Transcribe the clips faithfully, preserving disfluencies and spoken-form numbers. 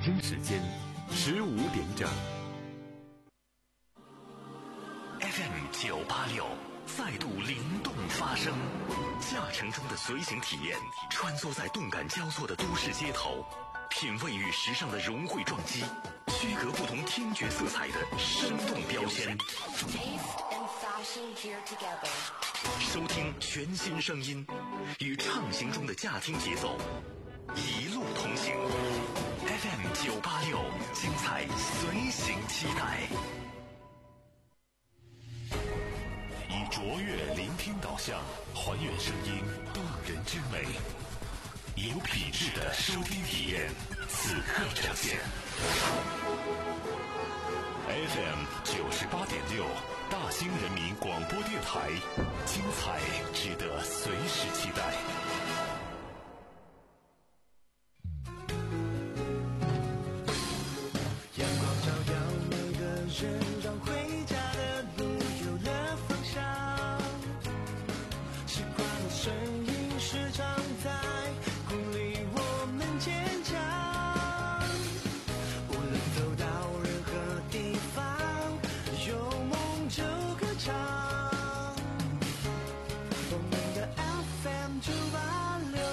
京时间十五点整。 F M 九八六再度灵动发声，驾乘中的随行体验，穿梭在动感交错的都市街头，品味与时尚的融汇撞击，区隔不同听觉色彩的生动标签。收听全新声音，与畅行中的驾听节奏，一路同行。F M 九八六，精彩随行期待。以卓越聆听导向，还原声音动人之美，有品质的收听体验，此刻呈现。F M 九十八点六，大兴人民广播电台，精彩值得随时期待。 阳光照耀每个人，让回家的路有了方向。习惯的声音时常在鼓励我们坚强。无论走到任何地方，有梦就歌唱。我们的 F M 九八六。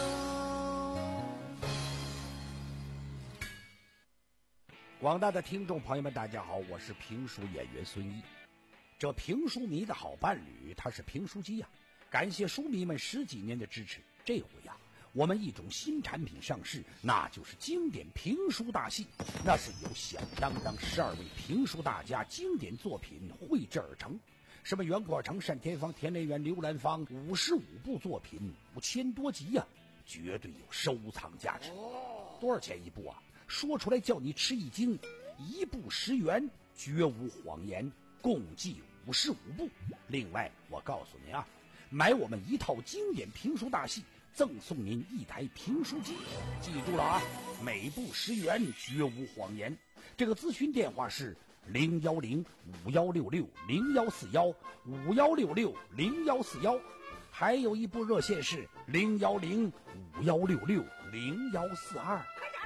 广大的听众朋友们，大家好，我是评书演员孙一。这评书迷的好伴侣，他是评书机呀、啊！感谢书迷们十几年的支持。这回呀、啊，我们一种新产品上市，那就是经典评书大戏。那是由响当当十二位评书大家经典作品绘制而成，什么袁国成、单田芳、田连元、刘兰芳，五十五部作品，五千多集呀、啊，绝对有收藏价值。多少钱一部啊？说出来叫你吃一惊，一部十元，绝无谎言，共计五十五部。另外我告诉您啊，买我们一套经典评书大戏，赠送您一台评书机。记住了啊，每部十元，绝无谎言。这个咨询电话是零幺零五幺六六零幺四幺五幺六六零幺四幺，还有一部热线是零幺零五幺六六零幺四二。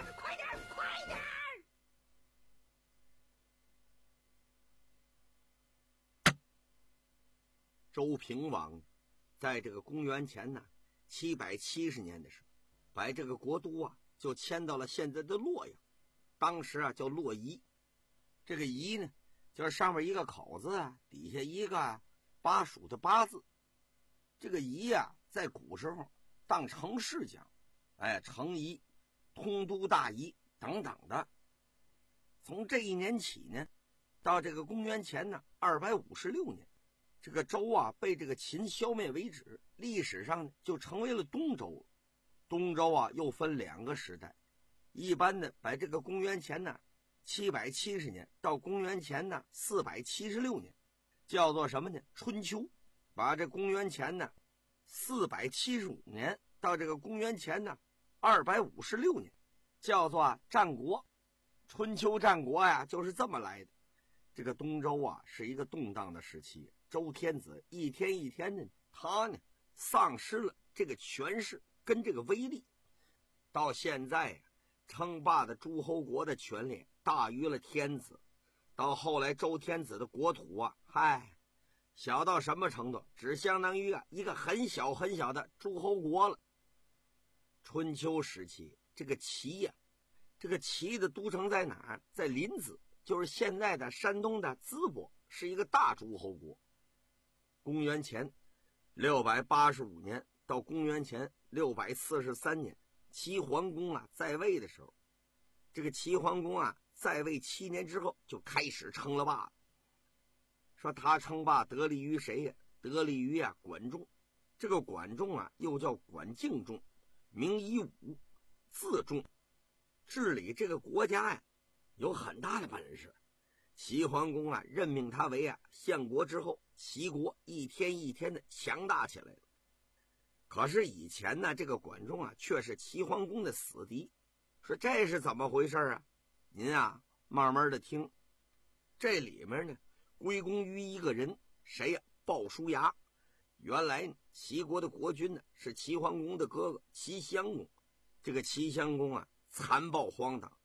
周平王在这个公元前呢七百七十年的时候，把这个国都啊就迁到了现在的洛阳，当时啊叫洛邑。这个邑呢就是上面一个口字啊，底下一个巴蜀的巴字。这个邑啊在古时候当城市讲，哎，城邑、通都大邑等等的。从这一年起呢，到这个公元前呢二百五十六年，这个周啊被这个秦消灭为止，历史上呢就成为了东周。东周啊又分两个时代，一般的把这个公元前呢七百七十年到公元前呢四百七十六年叫做什么呢？春秋。把这公元前呢四百七十五年到这个公元前呢二百五十六年叫做、啊、战国。春秋战国呀、啊、就是这么来的。这个东周啊是一个动荡的时期，周天子一天一天的他呢丧失了这个权势跟这个威力，到现在啊称霸的诸侯国的权力大于了天子，到后来周天子的国土啊嗨小到什么程度，只相当于啊一个很小很小的诸侯国了。春秋时期这个齐呀、啊、这个齐的都城在哪儿？在临淄，就是现在的山东的淄博，是一个大诸侯国。公元前六百八十五年到公元前六百四十三年，齐桓公啊在位的时候，这个齐桓公啊在位七年之后就开始称了霸了。说他称霸得力于谁呀？得力于啊管仲。这个管仲啊又叫管敬仲，名夷吾，字仲，治理这个国家呀有很大的本事。齐桓公啊任命他为啊相国之后，齐国一天一天的强大起来了。可是以前呢这个管仲啊却是齐桓公的死敌。说这是怎么回事啊？您啊慢慢的听。这里面呢归功于一个人，谁呀？鲍叔牙。原来呢齐国的国君呢是齐桓公的哥哥齐襄公。这个齐襄公啊残暴荒唐，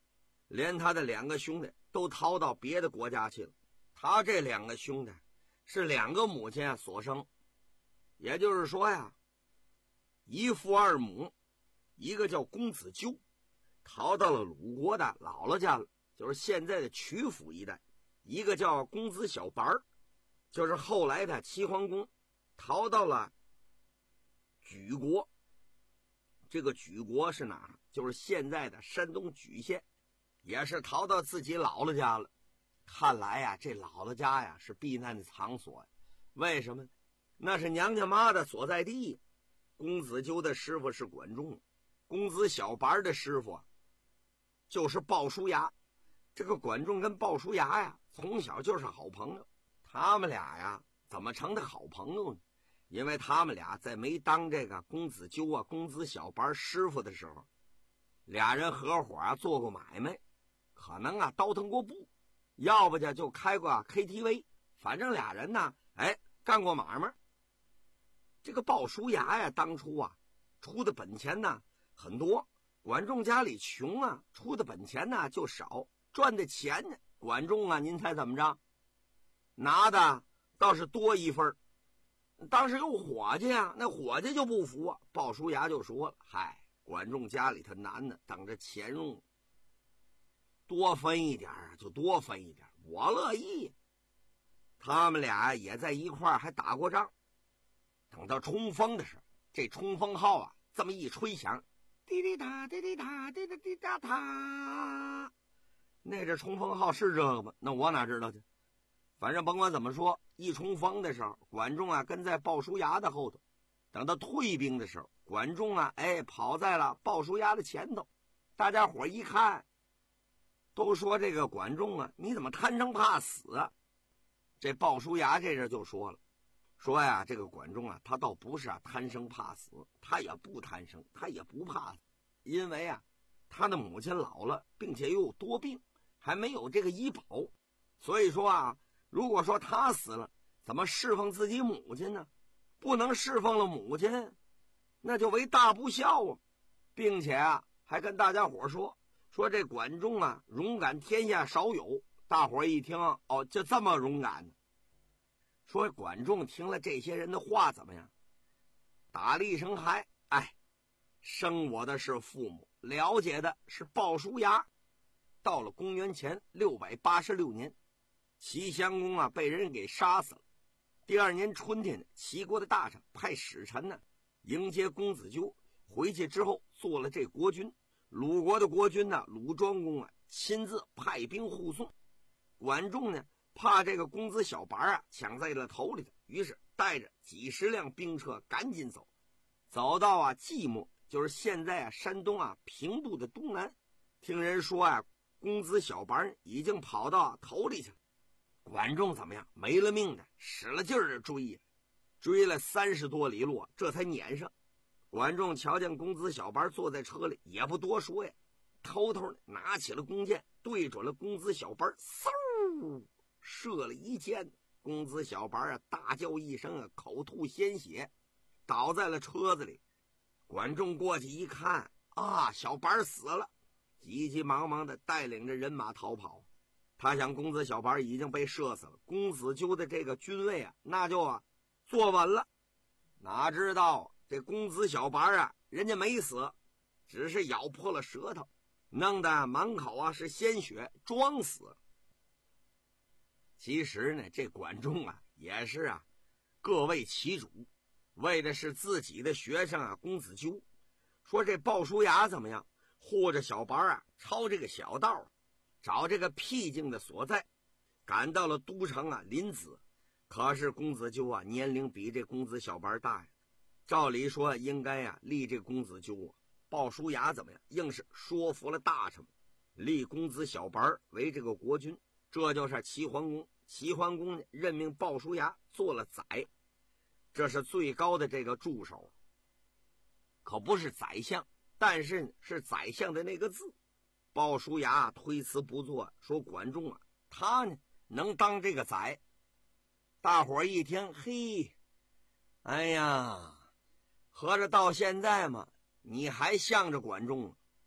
连他的两个兄弟都逃到别的国家去了。他这两个兄弟是两个母亲啊所生，也就是说呀，一父二母，一个叫公子纠，逃到了鲁国的姥姥家了，就是现在的曲阜一带；一个叫公子小白，就是后来的齐桓公，逃到了莒国。这个莒国是哪儿？就是现在的山东莒县，也是逃到自己姥姥家了。看来呀，这姥姥家呀是避难的场所呀。为什么？那是娘家妈的所在地。公子纠的师傅是管仲，公子小白的师傅啊就是鲍叔牙。这个管仲跟鲍叔牙呀从小就是好朋友。他们俩呀怎么成的好朋友呢？因为他们俩在没当这个公子纠啊公子小白师傅的时候，俩人合伙啊做过买卖，可能啊倒腾过布，要不就就开过 K T V， 反正俩人呢哎干过买卖。这个鲍叔牙呀当初啊出的本钱呢很多，管仲家里穷啊，出的本钱呢就少，赚的钱呢管仲啊您猜怎么着？拿的倒是多一份。当时有伙计啊，那伙计就不服啊，鲍叔牙就说了，嗨，管仲家里头男的等着钱用，多分一点就多分一点，我乐意。他们俩也在一块儿还打过仗。等到冲锋的时候，这冲锋号啊这么一吹响，滴滴答滴滴答滴滴滴答答，那这冲锋号是这个吗？那我哪知道去。反正甭管怎么说，一冲锋的时候，管仲啊跟在鲍叔牙的后头。等到退兵的时候，管仲啊哎跑在了鲍叔牙的前头。大家伙一看，都说这个管仲啊你怎么贪生怕死啊？这鲍叔牙这人就说了，说呀这个管仲啊他倒不是啊贪生怕死，他也不贪生，他也不怕死。因为啊他的母亲老了，并且又有多病，还没有这个医保，所以说啊如果说他死了，怎么侍奉自己母亲呢？不能侍奉了母亲，那就为大不孝啊！并且啊，还跟大家伙说，说这管仲啊，勇敢天下少有。大伙一听，哦，就这么勇敢呢。说管仲听了这些人的话怎么样？打了一声嗨，哎，生我的是父母，了解的是鲍叔牙。到了公元前六百八十六年。齐襄公啊被人给杀死了。第二年春天呢，齐国的大臣派使臣呢迎接公子纠，回去之后做了这国君。鲁国的国君呢鲁庄公啊亲自派兵护送。管仲呢怕这个公子小白啊抢在了头里头，于是带着几十辆兵车赶紧走，走到啊寂寞，就是现在啊山东啊平度的东南。听人说啊公子小白已经跑到头里去了。管仲怎么样？没了命的，使了劲儿的追呀，追了三十多里路，这才撵上。管仲瞧见公子小白坐在车里，也不多说呀，偷偷的拿起了弓箭，对准了公子小白，嗖射了一箭。公子小白啊，大叫一声啊，口吐鲜血，倒在了车子里。管仲过去一看啊，小白死了，急急忙忙的带领着人马逃跑。他想公子小白已经被射死了，公子纠的这个军位啊那就啊坐稳了。哪知道这公子小白啊人家没死，只是咬破了舌头，弄得满口啊是鲜血，装死了。其实呢这管仲啊也是啊各为其主，为的是自己的学生啊公子纠。说这鲍叔牙怎么样，护着小白啊抄这个小道，找这个僻静的所在，赶到了都城啊临淄。可是公子纠啊年龄比这公子小白大呀，照理说应该呀、啊、立这公子纠啊。鲍叔牙怎么样，硬是说服了大臣，立公子小白为这个国君。这就是齐桓公。齐桓公呢任命鲍叔牙做了宰，这是最高的这个助手，可不是宰相，但是呢是宰相的那个字。鲍叔牙推辞不做，说管仲啊他呢能当这个宰。大伙儿一听，嘿，哎呀，合着到现在嘛你还向着管仲，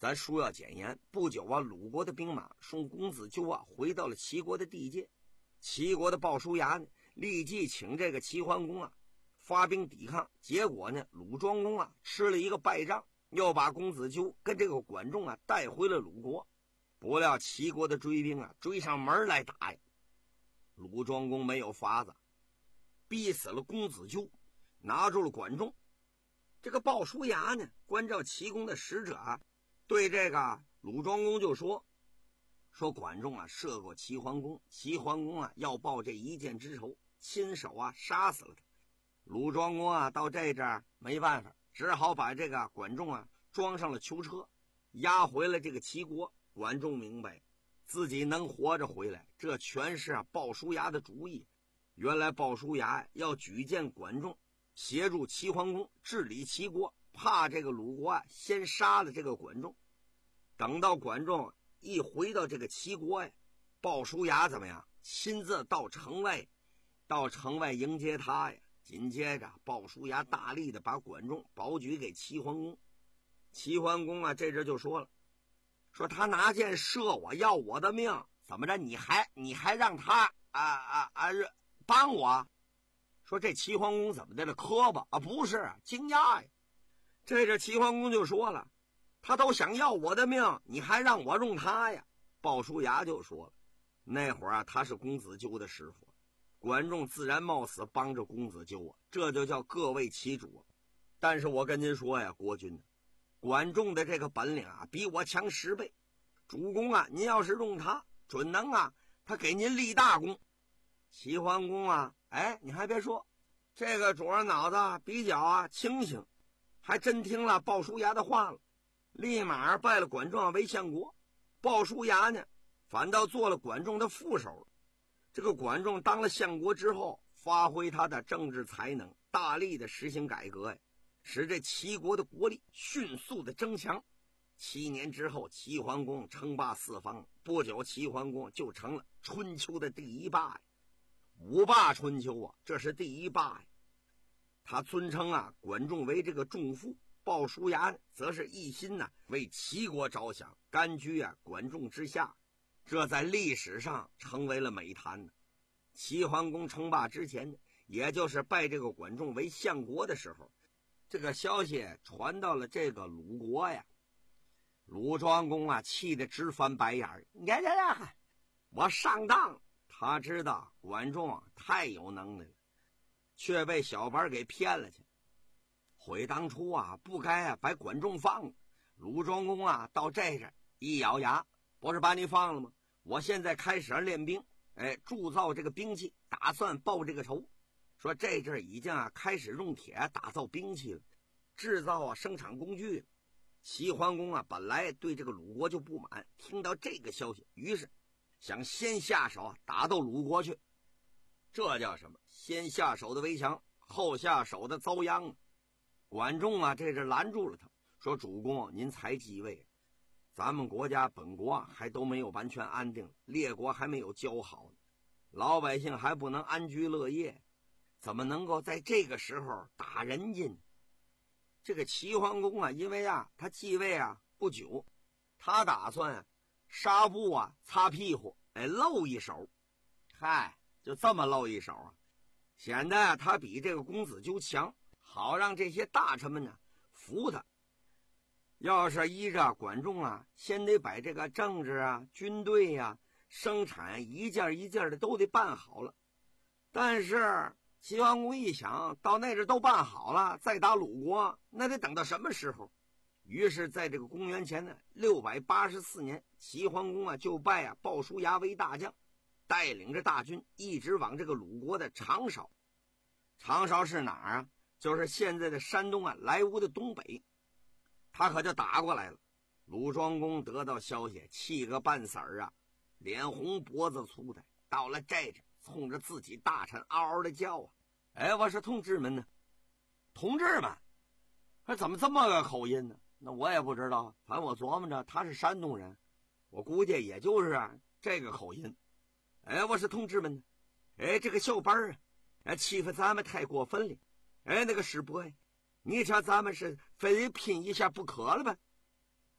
咱书要简言，不久啊，鲁国的兵马送公子纠啊回到了齐国的地界。齐国的鲍叔牙呢，立即请这个齐桓公啊发兵抵抗。结果呢，鲁庄公啊吃了一个败仗，又把公子纠跟这个管仲啊带回了鲁国。不料齐国的追兵啊追上门来打呀，鲁庄公没有法子，逼死了公子纠，拿住了管仲。这个鲍叔牙呢，关照齐公的使者啊，对这个鲁庄公就说说管仲啊射过齐桓公，齐桓公啊要报这一箭之仇，亲手啊杀死了他。鲁庄公啊到这这儿没办法，只好把这个管仲啊装上了囚车，押回了这个齐国。管仲明白自己能活着回来，这全是啊鲍叔牙的主意。原来鲍叔牙要举荐管仲，协助齐桓公治理齐国，怕这个鲁国啊先杀了这个管仲。等到管仲一回到这个齐国呀，鲍叔牙怎么样？亲自到城外，到城外迎接他呀。紧接着，鲍叔牙大力的把管仲保举给齐桓公。齐桓公啊，这阵就说了，说他拿箭射我，要我的命，怎么着？你还你还让他啊啊啊帮我？说这齐桓公怎么的了？磕巴啊？不是，惊讶呀。这阵齐桓公就说了，他都想要我的命，你还让我用他呀？鲍叔牙就说了，那会儿啊，他是公子纠的师傅，管仲自然冒死帮着公子纠啊，这就叫各为其主。但是我跟您说呀，国君，管仲的这个本领啊，比我强十倍。主公啊，您要是用他，准能啊，他给您立大功。齐桓公啊，哎，你还别说，这个主儿脑子比较啊清醒，还真听了鲍叔牙的话了，立马拜了管仲为相国。鲍叔牙呢，反倒做了管仲的副手。这个管仲当了相国之后，发挥他的政治才能，大力的实行改革呀，使这齐国的国力迅速的增强。七年之后，齐桓公称霸四方，不久齐桓公就成了春秋的第一霸呀。五霸春秋啊，这是第一霸呀。他尊称啊管仲为这个仲父，鲍叔牙则是一心呐、啊、为齐国着想，甘居啊管仲之下，这在历史上成为了美谈呢。齐桓公称霸之前，也就是拜这个管仲为相国的时候，这个消息传到了这个鲁国呀。鲁庄公啊气得直翻白眼儿，呀呀呀！我上当！他知道管仲啊太有能耐了，却被小班给骗了去。悔当初啊不该啊把管仲放了。鲁庄公啊到这这一咬牙，不是把你放了吗？我现在开始练兵，哎，铸造这个兵器，打算报这个仇。说这阵已经啊开始用铁打造兵器了，制造啊生产工具了。齐桓公啊本来对这个鲁国就不满，听到这个消息，于是想先下手啊打到鲁国去。这叫什么？先下手的为强，后下手的遭殃。管仲啊这是拦住了他，说主公您才继位，咱们国家本国啊还都没有完全安定，列国还没有交好呢，老百姓还不能安居乐业，怎么能够在这个时候打人家呢？这个齐桓公啊，因为啊他继位啊不久，他打算啊纱布啊擦屁股，哎露一手，嗨，就这么露一手啊，显得啊他比这个公子纠强，好让这些大臣们呢服他。要是依着管仲啊，先得把这个政治啊、军队呀、啊、生产一件一件的都得办好了。但是齐桓公一想到那阵都办好了，再打鲁国那得等到什么时候？于是在这个公元前呢六百八十四年，齐桓公啊就拜啊鲍叔牙为大将，带领着大军一直往这个鲁国的长勺。长勺是哪儿啊？就是现在的山东啊莱芜的东北。他可就打过来了。鲁庄公得到消息，气个半死儿啊，脸红脖子粗的，到了这阵冲着自己大臣嗷嗷的叫啊！哎，我说同志们呢，同志们，他怎么这么个口音呢？那我也不知道，反正我琢磨着他是山东人，我估计也就是啊这个口音。哎，我说同志们呢，哎，这个小班啊，哎，欺负咱们太过分了。哎，那个师伯呀，你瞧咱们是非得拼一下不可了吧？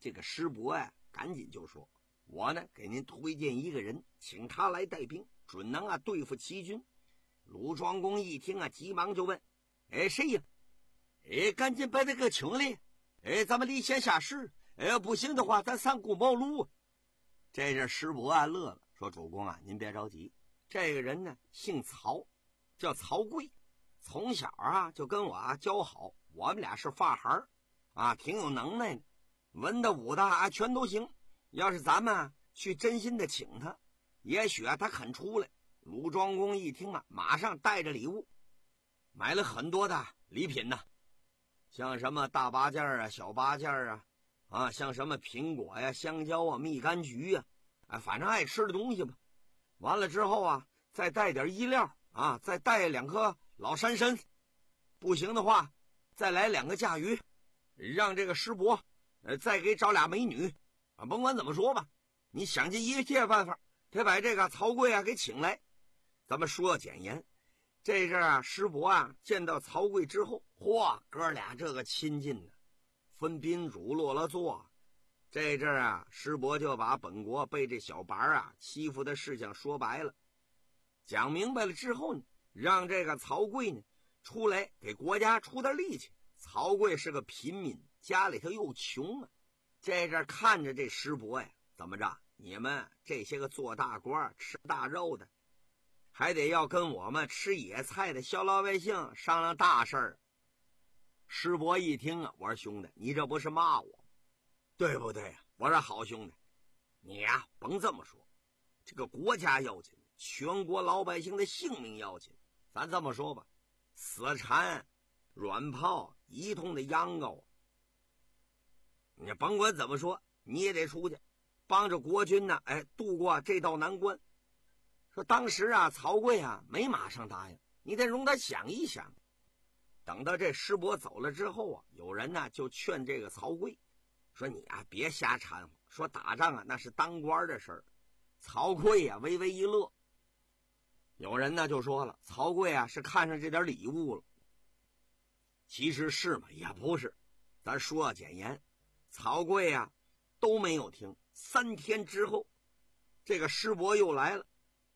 这个师伯呀、啊，赶紧就说：“我呢，给您推荐一个人，请他来带兵，准能啊对付齐军。”鲁庄公一听啊，急忙就问：“哎，谁呀？哎，赶紧把这个请来！哎，咱们离线下士。哎，不行的话，咱上古茅庐。”这阵师伯啊乐了，说：“主公啊，您别着急，这个人呢姓曹，叫曹刿，从小啊就跟我啊交好，我们俩是发孩啊，挺有能耐的，文的武的啊全都行。要是咱们啊去真心的请他，也许啊他肯出来。”鲁庄公一听啊，马上带着礼物，买了很多的礼品呢、啊，像什么大八件啊、小八件啊，啊，像什么苹果呀、香蕉啊、蜜柑橘呀，啊，反正爱吃的东西吧。完了之后啊，再带点衣料啊，再带两颗老山参，不行的话，再来两个甲鱼，让这个师伯，呃，再给找俩美女，啊，甭管怎么说吧，你想尽一切办法，得把这个曹刿啊给请来。咱们说简言，这阵啊，师伯啊见到曹刿之后，嚯，哥俩这个亲近呢，分宾主落了座。这阵啊，师伯就把本国被这小白啊欺负的事情说白了，讲明白了之后呢，让这个曹刿呢出来给国家出点力气。曹刿是个平民，家里头又穷啊，这阵看着这师伯呀，怎么着？你们这些个做大官吃大肉的，还得要跟我们吃野菜的小老百姓商量大事儿。师伯一听啊，我说兄弟，你这不是骂我，对不对啊？我说好兄弟，你呀、啊、甭这么说，这个国家要紧，全国老百姓的性命要紧。咱这么说吧，死缠、软炮一通的央告，你甭管怎么说，你也得出去帮着国军呢，哎，渡过这道难关。说当时啊，曹刿啊没马上答应，你得容他想一想。等到这师伯走了之后啊，有人呢就劝这个曹刿说：“你啊别瞎掺和，说打仗啊那是当官的事儿。”曹刿啊微微一乐。有人呢就说了，曹刿啊是看上这点礼物了。其实是吗？也不是。咱说简言，曹刿啊都没有听。三天之后，这个师伯又来了。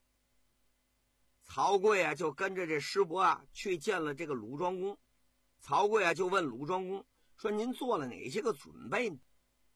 曹刿啊就跟着这师伯啊去见了这个鲁庄公。曹刿啊就问鲁庄公说：“您做了哪些个准备呢？”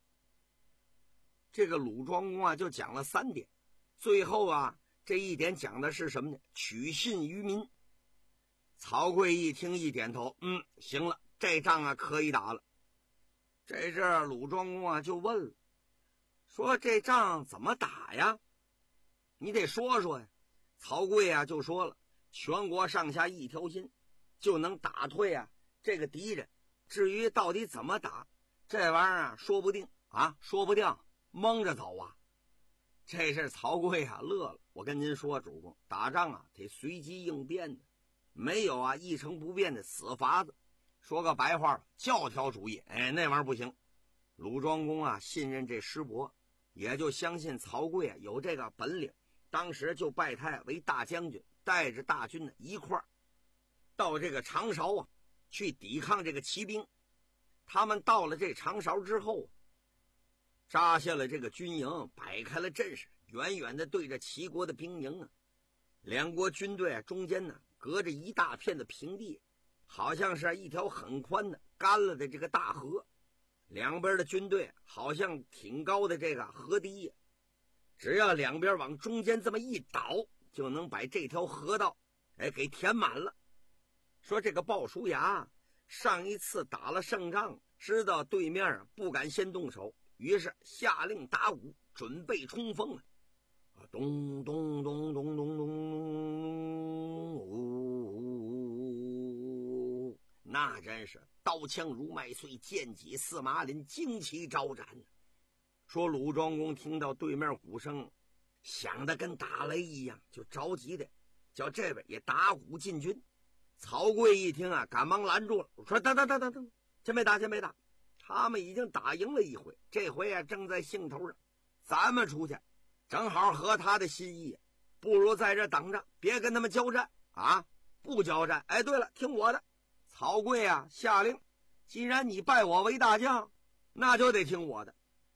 这个鲁庄公啊就讲了三点，最后啊这一点讲的是什么呢？取信于民。曹刿一听一点头，嗯，行了，这仗啊可以打了。这阵鲁庄公啊就问了，说：“这仗怎么打呀？你得说说呀。”曹刿啊就说了：“全国上下一条心，就能打退啊这个敌人。至于到底怎么打，这玩意儿啊说不定啊，说不定蒙着走啊。”这是曹刿啊乐了。我跟您说，主公，打仗啊得随机应变的，没有啊一成不变的死法子。说个白话吧，教条主义，哎，那玩意儿不行。鲁庄公啊信任这师伯，也就相信曹刿啊有这个本领。当时就拜他为大将军，带着大军呢一块儿到这个长勺啊去抵抗这个骑兵。他们到了这长勺之后，扎下了这个军营，摆开了阵势，远远的对着齐国的兵营啊。两国军队啊中间呢隔着一大片的平地，好像是一条很宽的干了的这个大河，两边的军队好像挺高的这个河堤呀。只要两边往中间这么一倒，就能把这条河道哎给填满了。说这个鲍叔牙上一次打了胜仗，知道对面啊不敢先动手，于是下令打鼓，准备冲锋啊！咚咚咚咚咚咚，呜，那真是刀枪如麦穗，剑戟似麻林，旌旗招展。说鲁庄公听到对面鼓声响得跟打雷一样，就着急的叫这边也打鼓进军。曹刿一听啊，赶忙拦住了，说：“等等等等等，先别打，先别打，他们已经打赢了一回，这回啊正在兴头上，咱们出去正好合他的心意，不如在这等着，别跟他们交战啊！不交战，哎，对了，听我的。”曹刿啊下令，既然你拜我为大将，那就得听我的。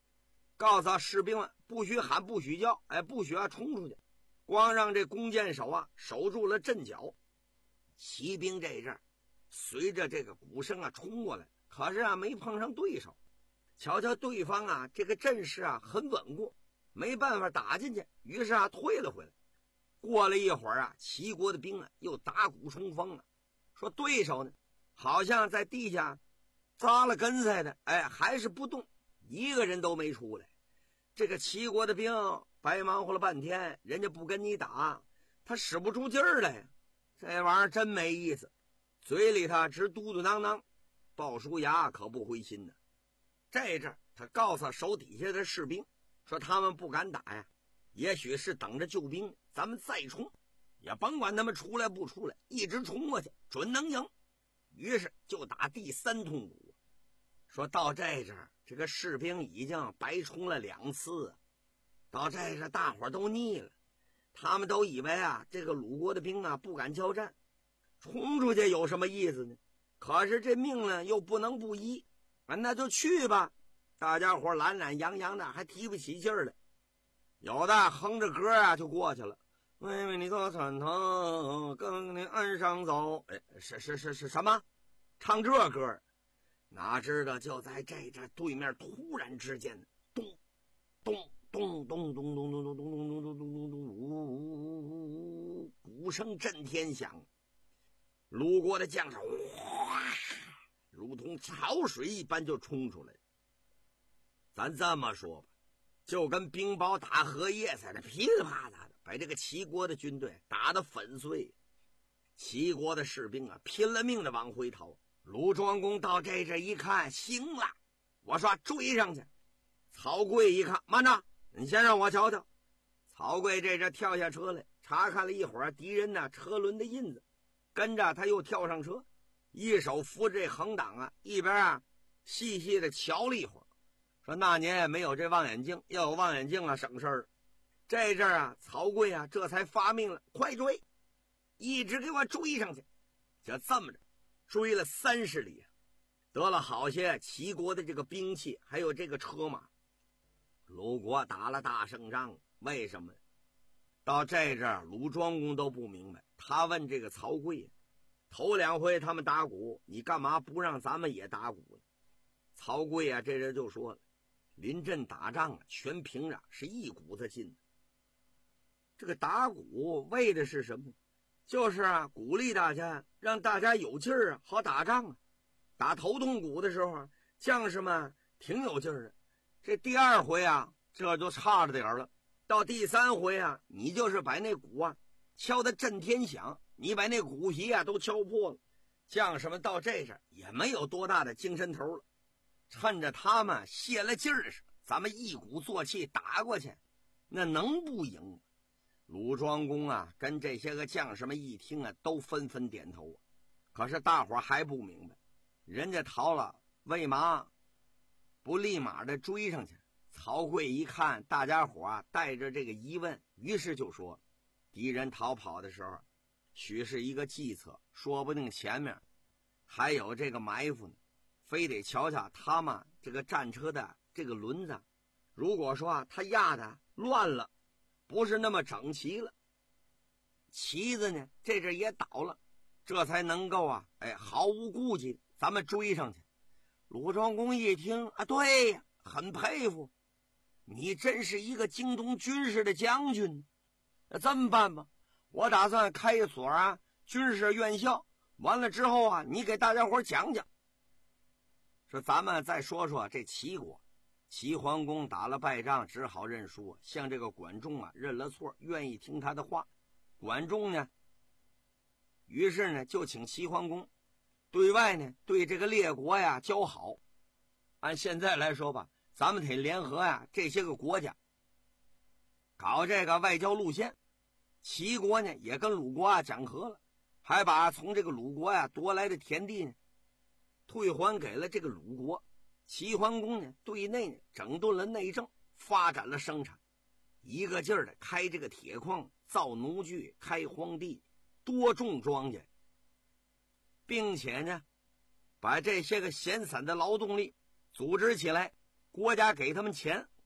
告诉士兵们不许喊不许叫，哎，不许啊冲出去，光让这弓箭手啊守住了阵脚。骑兵这阵随着这个鼓声啊冲过来，可是啊没碰上对手。瞧瞧对方啊这个阵势啊很稳固，没办法打进去，于是啊退了回来。过了一会儿啊，齐国的兵啊又打鼓冲锋了，说对手呢好像在地下扎了根似的，哎，还是不动，一个人都没出来。这个齐国的兵白忙活了半天，人家不跟你打，他使不出劲儿来呀，这玩意儿真没意思，嘴里他直嘟嘟囔囔，鲍叔牙可不灰心呢。这阵他告诉手底下的士兵说他们不敢打呀，也许是等着救兵，咱们再冲，也甭管他们出来不出来，一直冲过去准能赢。于是就打第三通鼓。说到这阵这个士兵已经白冲了两次，到这阵大伙都腻了，他们都以为啊这个鲁国的兵啊不敢交战，冲出去有什么意思呢？可是这命呢又不能不依，那就去吧。大家伙懒懒洋洋的，还提不起劲儿来。有的哼着歌啊就过去了，妹妹你坐船头跟你岸上走，哎，是是是是什么？唱这歌？哪知道就在这这对面，突然之间，咚咚咚咚咚咚咚咚咚咚咚咚咚咚咚，鼓声震天响。鲁国的将士哗，如同潮水一般就冲出来。咱这么说吧，就跟冰雹打荷叶似的，噼里啪啦的把这个齐国的军队打得粉碎。齐国的士兵啊拼了命的往回逃。鲁庄公到这这一看，行了，我说追上去。曹刿一看，慢着，你先让我瞧瞧。曹刿这这跳下车来，查看了一会儿敌人呢车轮的印子，跟着他又跳上车，一手扶着这横挡啊，一边啊细细的瞧了一会儿，说那年也没有这望远镜，要有望远镜啊省事儿。这阵啊曹刿啊这才发命了，快追，一直给我追上去。就这么着追了三十里，得了好些齐国的这个兵器，还有这个车马。鲁国打了大胜仗，为什么？到这阵鲁庄公都不明白，他问这个曹刿，头两回他们打鼓，你干嘛不让咱们也打鼓呢？曹刿啊这人就说了，临阵打仗啊全凭着是一股子劲。这个打鼓为的是什么？就是啊鼓励大家，让大家有劲儿啊，好打仗啊。打头痛鼓的时候啊，将士们挺有劲儿的。这第二回啊这就差着点了，到第三回啊，你就是把那鼓啊敲得震天响，你把那鼓皮啊都敲破了，将士们到这阵也没有多大的精神头了。趁着他们泄了劲儿时，咱们一鼓作气打过去，那能不赢？鲁庄公啊跟这些个将士们一听啊都纷纷点头。可是大伙还不明白，人家逃了，为嘛不立马的追上去？曹刿一看大家伙啊带着这个疑问，于是就说，敌人逃跑的时候许是一个计策，说不定前面还有这个埋伏呢，非得瞧瞧他们这个战车的这个轮子，如果说啊他压的乱了，不是那么整齐了，旗子呢这阵也倒了，这才能够啊哎毫无顾忌咱们追上去。鲁庄公一听啊，对呀，很佩服你，真是一个精通军事的将军。那这么办吧，我打算开一所啊军事院校，完了之后啊你给大家伙讲讲。说咱们再说说这齐国，齐桓公打了败仗，只好认输，向这个管仲啊认了错，愿意听他的话。管仲呢于是呢就请齐桓公对外呢对这个列国呀交好。按现在来说吧，咱们得联合呀这些个国家搞这个外交路线。齐国呢也跟鲁国啊讲和了，还把从这个鲁国呀夺来的田地呢退还给了这个鲁国。齐桓公呢对内呢整顿了内政，发展了生产，一个劲儿的开这个铁矿，造农具，开荒地，多种庄稼，并且呢把这些个闲散的劳动力组织起来，国家给他们钱，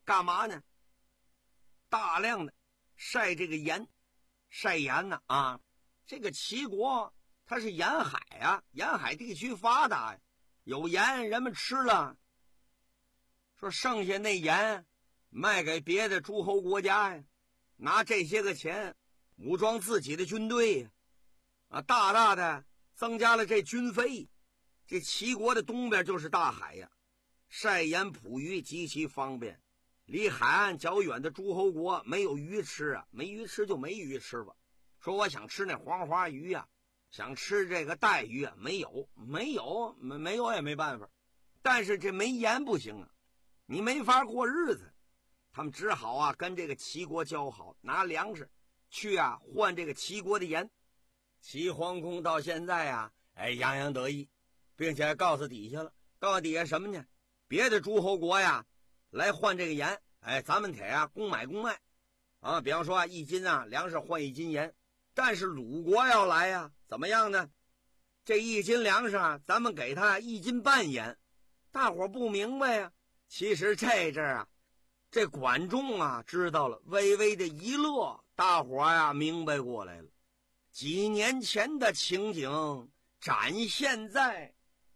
干嘛呢？大量的晒这个盐，晒盐呢啊！这个齐国它是沿海啊，沿海地区发达呀，有盐人们吃了，说剩下那盐卖给别的诸侯国家呀，拿这些个钱武装自己的军队呀，啊，大大的增加了这军费。这齐国的东边就是大海呀，晒盐捕鱼极其方便。离海岸较远的诸侯国没有鱼吃啊，没鱼吃就没鱼吃吧。说我想吃那黄花鱼呀、啊，想吃这个带鱼啊，没有，没有，没没有也没办法。但是这没盐不行啊，你没法过日子。他们只好啊跟这个齐国交好，拿粮食去啊换这个齐国的盐。齐桓公到现在啊，哎，洋洋得意，并且告诉底下了，告诉底下什么呢？别的诸侯国呀来换这个盐，哎，咱们得啊公买公卖啊。比方说啊，一斤啊粮食换一斤盐，但是鲁国要来呀，怎么样呢？这一斤粮食啊，咱们给他一斤半盐。大伙不明白呀，其实这阵啊，这管仲啊知道了，微微的一乐，大伙呀明白过来了。几年前的情景展现在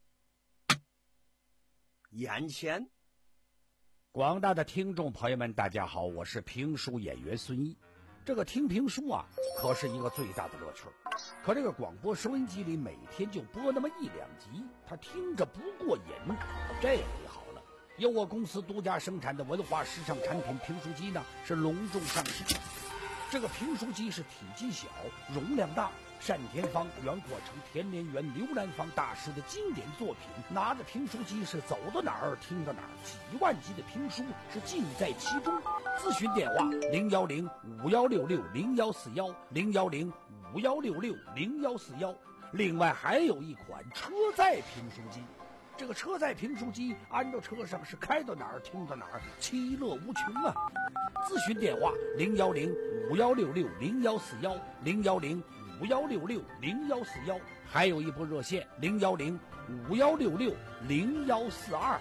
眼前。 广大的听众朋友们，大家好，我是评书演员孙一。这个听评书啊，可是一个最大的乐趣。可这个广播收音机里每天就播那么一两集，他听着不过瘾。这回好了，由我公司独家生产的文化时尚产品评书机呢，是隆重上市。这个评书机是体积小，容量大，单田芳、袁阔成、田连元、刘兰芳大师的经典作品。拿着评书机是走到哪儿听到哪儿，几万集的评书是尽在其中。咨询电话零幺零五幺六六零幺四幺零幺零五幺六六零幺四幺。另外还有一款车载评书机。这个车载评书机安到车上是开到哪儿听到哪儿，其乐无穷啊！咨询电话零幺零五幺六六零幺四幺零幺零五幺六六零幺四幺，还有一部热线零幺零五幺六六零幺四二。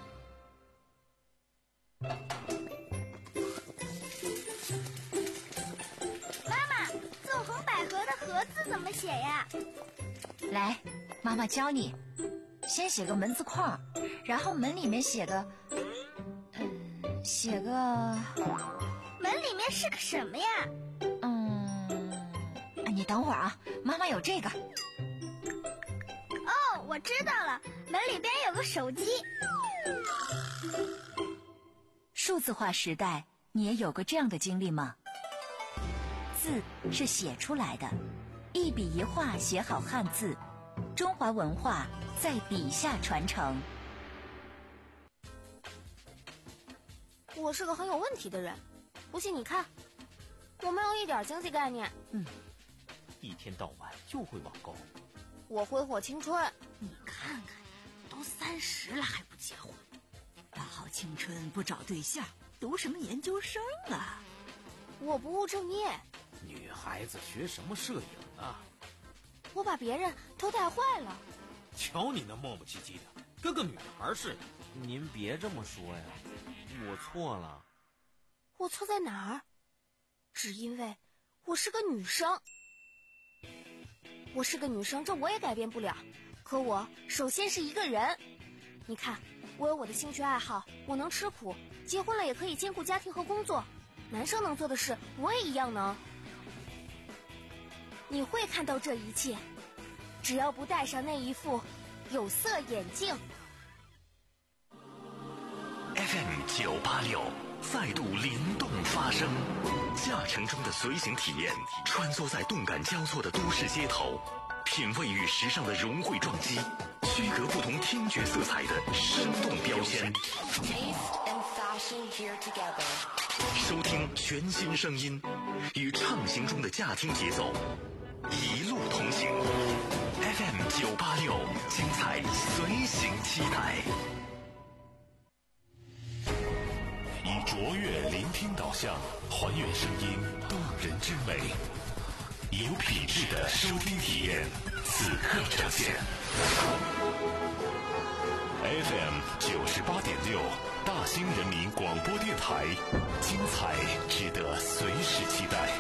妈妈，纵横捭阖的阖字怎么写呀？ 来，妈妈教你。先写个门字框，然后门里面写个，嗯，写个门里面是个什么呀？ 嗯，你等会儿啊，妈妈有这个。 哦，我知道了，门里边有个手机。 数字化时代，你也有过这样的经历吗？字是写出来的，一笔一画写好汉字，中华文化在笔下传承。 我是个很有问题的人，不信你看，我没有一点经济概念。 嗯，一天到晚就会网购。 我挥霍青春。 你看看，都三十了还不结婚，大好青春不找对象，读什么研究生啊？ 我不务正业。 女孩子学什么摄影啊？ 我把别人都带坏了。 瞧你那磨磨唧唧的，跟个女孩似的。 您别这么说呀，我错了。 我错在哪儿？只因为我是个女生。我是个女生，这我也改变不了。可我首先是一个人。你看，我有我的兴趣爱好，我能吃苦，结婚了也可以兼顾家庭和工作。男生能做的事，我也一样能。你会看到这一切，只要不戴上那一副有色眼镜。 F M 九八六再度灵动发声，驾乘中的随行体验，穿梭在动感交错的都市街头，品味与时尚的融汇撞击，区隔不同听觉色彩的生动标签。收听全新声音，与畅行中的驾听节奏，一路同行。F M 九八六，精彩随行期待。以卓越聆听导向，还原声音动人之美，有品质的收听体验，此刻呈现。 F M 九十八点六，大兴人民广播电台，精彩值得随时期待。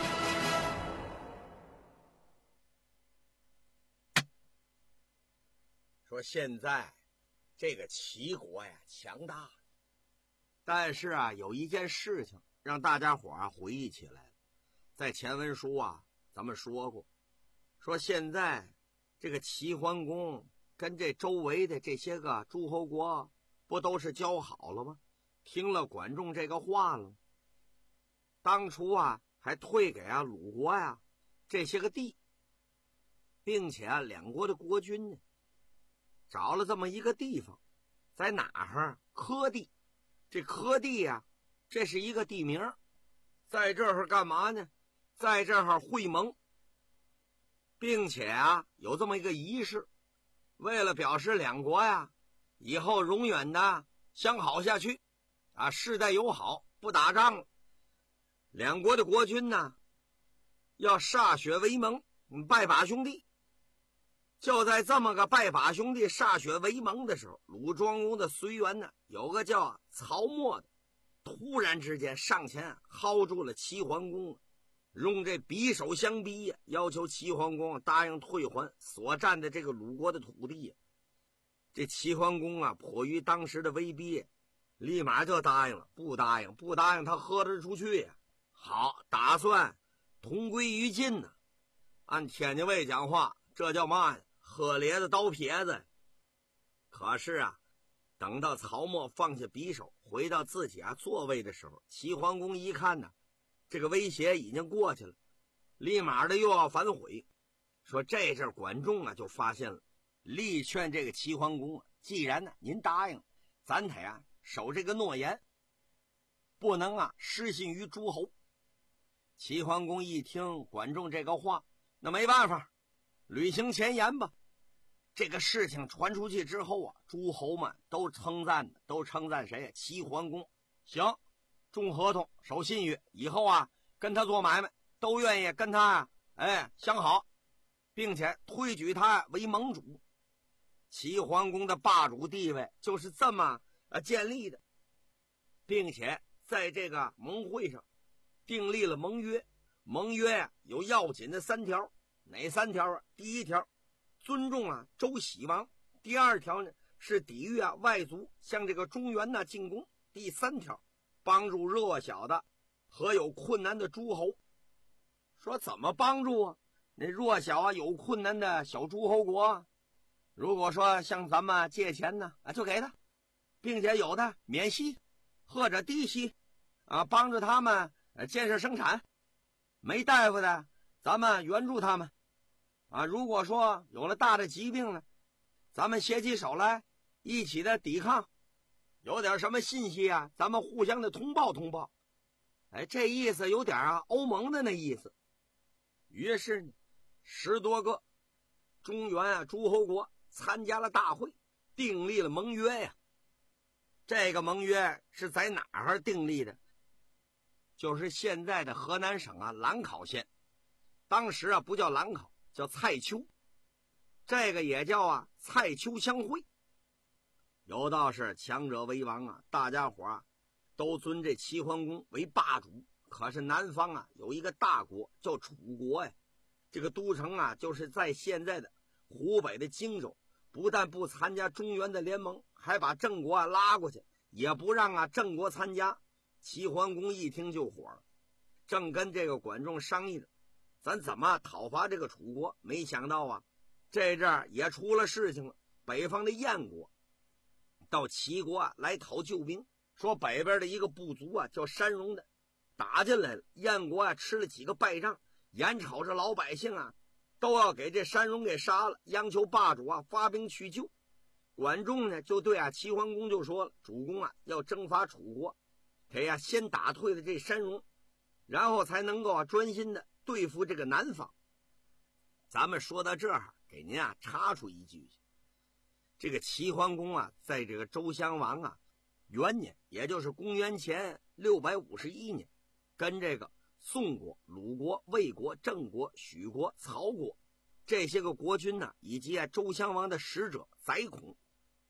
说现在这个齐国呀强大，但是啊有一件事情让大家伙啊回忆起来了，在前文书啊咱们说过，说现在这个齐桓公跟这周围的这些个诸侯国不都是交好了吗？听了管仲这个话了，当初啊还退给啊鲁国呀这些个地，并且啊两国的国君呢找了这么一个地方，在哪儿？柯地。这柯地呀、啊，这是一个地名，在这儿干嘛呢？在这儿会盟，并且啊有这么一个仪式，为了表示两国呀以后永远的相好下去啊，世代友好，不打仗了。两国的国君呢要歃血为盟，拜把兄弟。就在这么个拜把兄弟歃血为盟的时候，鲁庄公的随员呢有个叫、啊、曹沫的，突然之间上前、啊、薅住了齐桓公，用这匕首相逼呀、啊，要求齐桓公答应退还所占的这个鲁国的土地、啊。这齐桓公啊迫于当时的威逼，立马就答应了，不答应不答应他喝得出去呀、啊。好，打算同归于尽呢、啊。按天津卫讲话，这叫嘛呀？喝咧子刀撇子。可是啊等到曹沫放下匕首回到自己啊座位的时候，齐桓公一看呢这个威胁已经过去了，立马的又要反悔。说这阵管仲啊就发现了，力劝这个齐桓公啊，既然呢您答应，咱得啊守这个诺言，不能啊失信于诸侯。齐桓公一听管仲这个话，那没办法，履行前言吧。这个事情传出去之后啊，诸侯们都称赞都称赞谁啊？齐桓公。行，重合同，守信誉，以后啊跟他做买卖都愿意跟他啊哎相好，并且推举他为盟主。齐桓公的霸主地位就是这么啊建立的，并且在这个盟会上订立了盟约。盟约呀、啊、有要紧的三条，哪三条啊？第一条，尊重啊周喜王；第二条呢是抵御啊外族向这个中原呢进攻；第三条，帮助弱小的和有困难的诸侯。说怎么帮助啊？那弱小啊有困难的小诸侯国，如果说向咱们借钱呢啊就给他，并且有的免息或者低息啊，帮助他们建设生产。没大夫的咱们援助他们啊，如果说有了大的疾病呢，咱们携起手来一起的抵抗，有点什么信息啊咱们互相的通报通报。哎，这意思有点啊欧盟的那意思。于是呢十多个中原啊诸侯国参加了大会，订立了盟约呀。这个盟约是在哪儿订立的？就是现在的河南省啊兰考县，当时啊不叫兰考，叫蔡丘，这个也叫啊蔡丘相会。有道是强者为王啊，大家伙啊都尊这齐桓公为霸主。可是南方啊有一个大国叫楚国呀，这个都城啊就是在现在的湖北的荆州，不但不参加中原的联盟，还把郑国啊拉过去，也不让啊郑国参加。齐桓公一听就火了，正跟这个管仲商议着咱怎么讨伐这个楚国，没想到啊这阵儿也出了事情了。北方的燕国到齐国啊来讨救兵，说北边的一个部族啊叫山戎的打进来了，燕国啊吃了几个败仗，眼瞅着老百姓啊都要给这山戎给杀了，央求霸主啊发兵去救。管仲呢就对啊齐桓公就说了，主公啊要征伐楚国，得呀、啊、先打退了这山戎，然后才能够啊专心的对付这个南方。咱们说到这儿，给您啊插出一句，这个齐桓公啊在这个周襄王啊元年，也就是公元前六百五十一年，跟这个宋国、鲁国、魏国、郑国、许国、曹国这些个国君呢，以及啊周襄王的使者宰孔，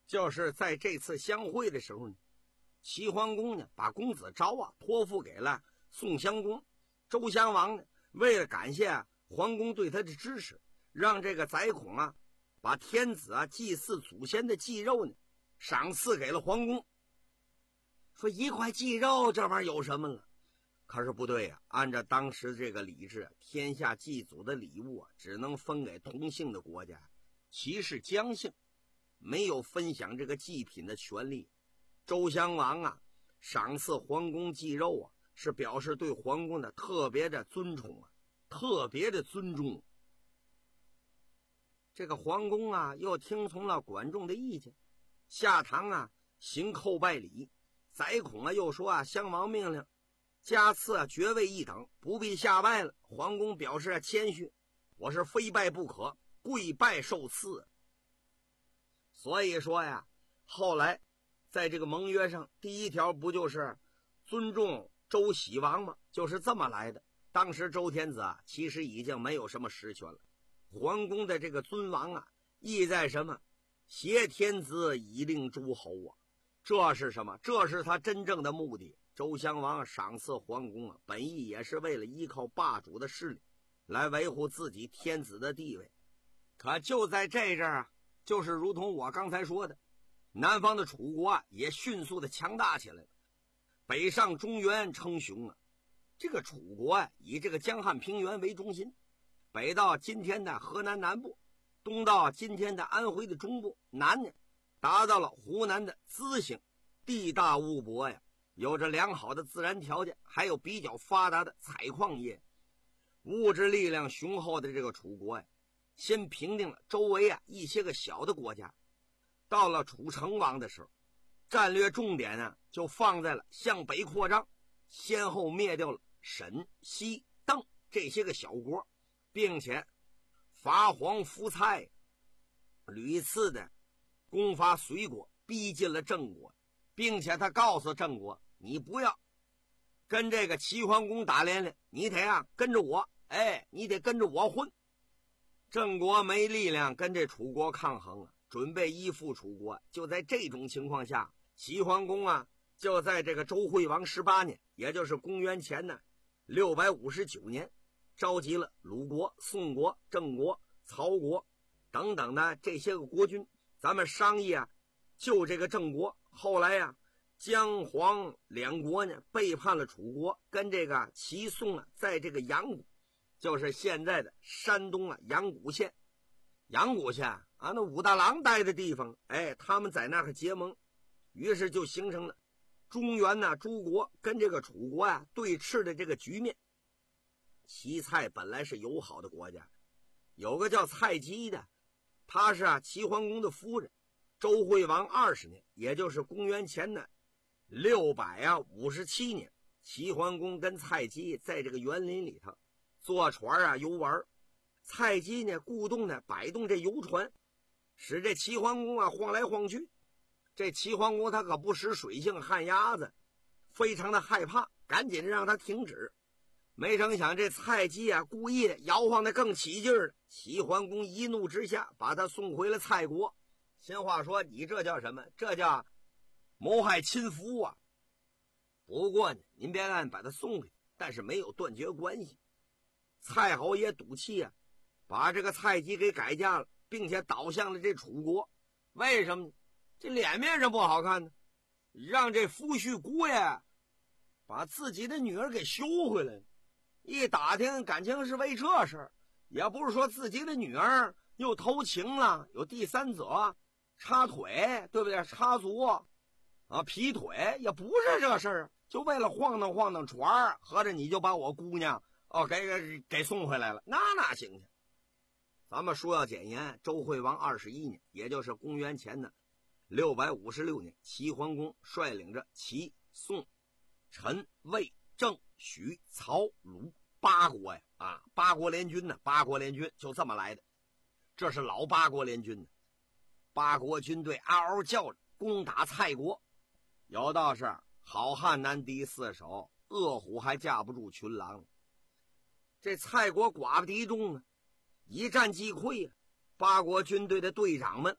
就是在这次相会的时候呢，齐桓公呢把公子昭啊托付给了宋襄公。周襄王呢为了感谢桓公对他的支持，让这个宰孔啊把天子啊祭祀祖先的祭肉呢赏赐给了桓公。说一块祭肉这玩意儿有什么了？可是不对呀、啊，按照当时这个礼制，天下祭祖的礼物啊只能分给同姓的国家，齐是姜姓，没有分享这个祭品的权利。周襄王啊赏赐桓公祭肉啊，是表示对桓公的特别的尊崇啊，特别的尊重。这个桓公啊又听从了管仲的意见，下堂啊行叩拜礼。宰孔啊又说啊，襄王命令加赐啊爵位一等，不必下拜了。桓公表示啊谦虚，我是非拜不可，跪拜受赐。所以说呀，后来在这个盟约上，第一条不就是尊重周喜王吗？就是这么来的。当时周天子啊其实已经没有什么实权了，桓公的这个尊王啊意在什么？挟天子以令诸侯啊，这是什么？这是他真正的目的。周襄王赏赐桓公啊，本意也是为了依靠霸主的势力来维护自己天子的地位。可就在这阵儿啊，就是如同我刚才说的，南方的楚国啊也迅速的强大起来了，北上中原称雄啊。这个楚国啊以这个江汉平原为中心，北到今天的河南南部，东到今天的安徽的中部，南呢达到了湖南的资兴，地大物博呀，有着良好的自然条件，还有比较发达的采矿业，物质力量雄厚的这个楚国呀，先平定了周围啊一些个小的国家。到了楚成王的时候，战略重点呢就放在了向北扩张，先后灭掉了沈、西、邓这些个小国，并且伐黄夫蔡，屡次的攻伐隋国，逼近了郑国，并且他告诉郑国，你不要跟这个齐桓公打连连，你得啊跟着我，哎，你得跟着我混。郑国没力量跟这楚国抗衡啊，准备依附楚国。就在这种情况下，齐桓公啊就在这个周惠王十八年，也就是公元前呢六百五十九年，召集了鲁国、宋国、郑国、曹国等等的这些个国君，咱们商议啊就这个郑国。后来呀、啊姜黄两国呢背叛了楚国，跟这个齐宋啊在这个阳谷，就是现在的山东啊阳谷县。阳谷县啊那武大郎待的地方，哎，他们在那儿结盟，于是就形成了中原呢诸国跟这个楚国啊对峙的这个局面。齐蔡本来是友好的国家，有个叫蔡姬的，他是啊齐桓公的夫人。周惠王二十年，也就是公元前的六百啊五十七年，齐桓公跟蔡姬在这个园林里头坐船啊游玩，蔡姬呢鼓动呢摆动这游船，使这齐桓公啊晃来晃去。这齐桓公他可不识水性旱鸭子，非常的害怕，赶紧让他停止。没成想这蔡姬啊故意的摇晃的更起劲了，齐桓公一怒之下把他送回了蔡国。闲话说，你这叫什么？这叫谋害亲夫啊！不过呢，您别看把他送回，但是没有断绝关系。蔡侯也赌气啊，把这个蔡姬给改嫁了，并且倒向了这楚国。为什么呢？这脸面上不好看呢，让这夫婿姑爷把自己的女儿给休回来了。一打听，感情是为这事儿，也不是说自己的女儿又偷情了，有第三者插腿，对不对？插足啊，劈腿，也不是这事儿，就为了晃荡晃荡船，合着你就把我姑娘哦给给给送回来了，那哪行去？咱们说要简言，周惠王二十一年，也就是公元前的六百五十六年，齐桓公率领着齐、宋、陈、魏、郑、许、曹、鲁八国呀，啊，八国联军呢，八国联军就这么来的。这是老八国联军呢，八国军队嗷嗷叫着攻打蔡国。有道是好汉难敌四手，饿虎还架不住群狼。这蔡国寡不敌众啊，一战即溃啊。八国军队的队长们